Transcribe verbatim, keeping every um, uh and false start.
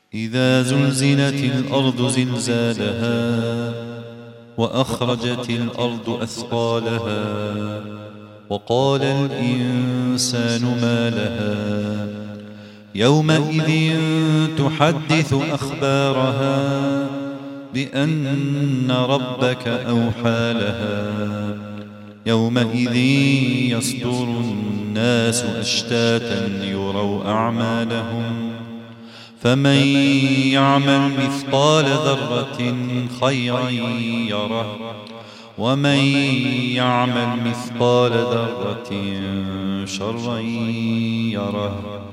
إذا زلزلت الأرض زلزالها وأخرجت الأرض أثقالها وقال الإنسان ما لها يومئذ تحدث أخبارها بأن ربك أوحى لها يومئذ يصدر الناس أشتاتا ليروا أعمالهم فمن يعمل مثقال ذرة خيرا يره ومن يعمل مثقال ذرة شرا يره.